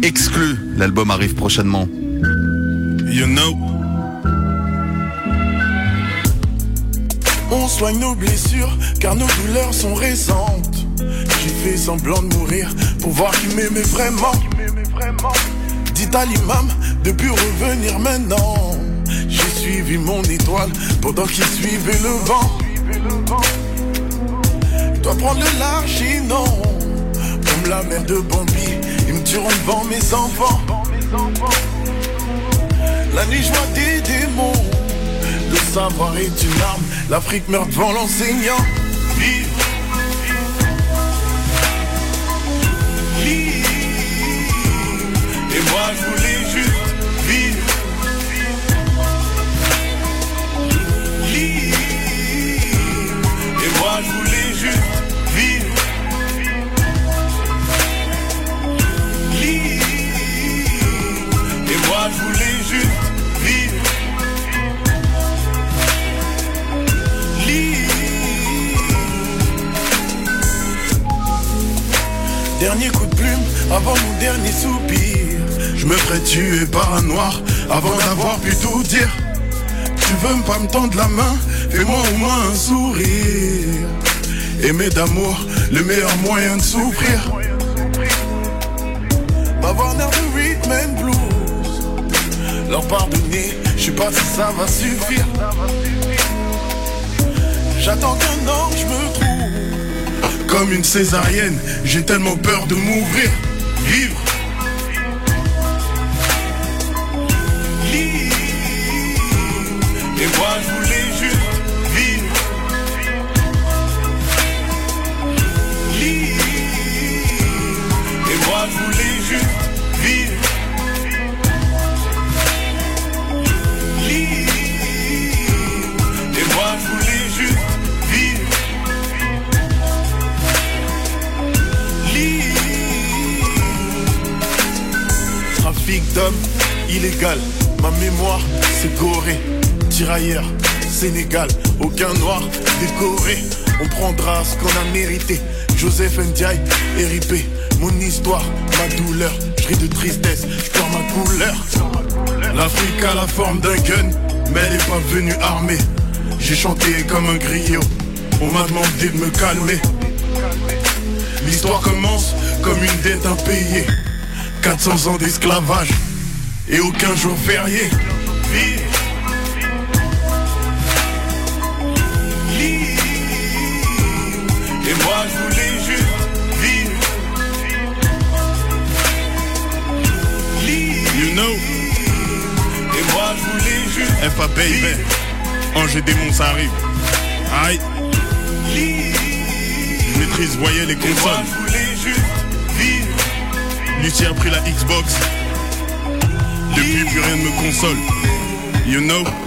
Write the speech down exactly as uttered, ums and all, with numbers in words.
exclu. L'album arrive prochainement. You know. On soigne nos blessures car nos douleurs sont récentes. J'ai fait semblant de mourir pour voir qui m'aimait vraiment. Dites à l'imam de plus revenir maintenant. J'ai suivi mon étoile pendant qu'il suivait le vent. Je dois prendre le large sinon comme la mère de Bambi, ils me tueront devant mes enfants. La nuit je vois des démons. Le savoir est une arme, l'Afrique meurt devant l'enseignant. Vive, libre. Et moi je voulais juste vivre. Libre. Et moi je voulais juste vivre. Libre. Et moi je voulais juste vivre. Dernier coup de plume avant mon dernier soupir. Je me ferais tuer par un noir avant d'avoir pu tout dire. Tu veux pas me tendre la main, fais-moi au moins un sourire. Aimer d'amour, le meilleur moyen de souffrir. M'avoir l'air de rhythm and blues. Leur pardonner, je sais pas si ça va suffire. J'attends qu'un ange me trouve. Comme une césarienne, j'ai tellement peur de m'ouvrir. Vivre. Libre. Et moi je voulais juste vivre. Libre. Et moi je voulais juste vivre. Libre. Et moi je voulais juste vivre. Trafic d'hommes, illégal. Ma mémoire, c'est goré. Tirailleur, Sénégal. Aucun noir décoré. On prendra ce qu'on a mérité. Joseph Ndiaye, Éripé. Mon histoire, ma douleur. Je ris de tristesse, je perds ma couleur. L'Afrique a la forme d'un gun, mais elle est pas venue armée. J'ai chanté comme un griot. On m'a demandé de me calmer. L'histoire commence comme une dette impayée. quatre cents ans d'esclavage et aucun jour férié. Vive. Libre. Et moi je voulais juste vivre. Libre. You know. Et moi je voulais juste F A baby. Ange et démon ça arrive. Aïe. Libre. Je maîtrise voyelles et Et moi consonnes. je voulais juste vivre. Lucie a pris la Xbox. Depuis plus rien ne me console. You know.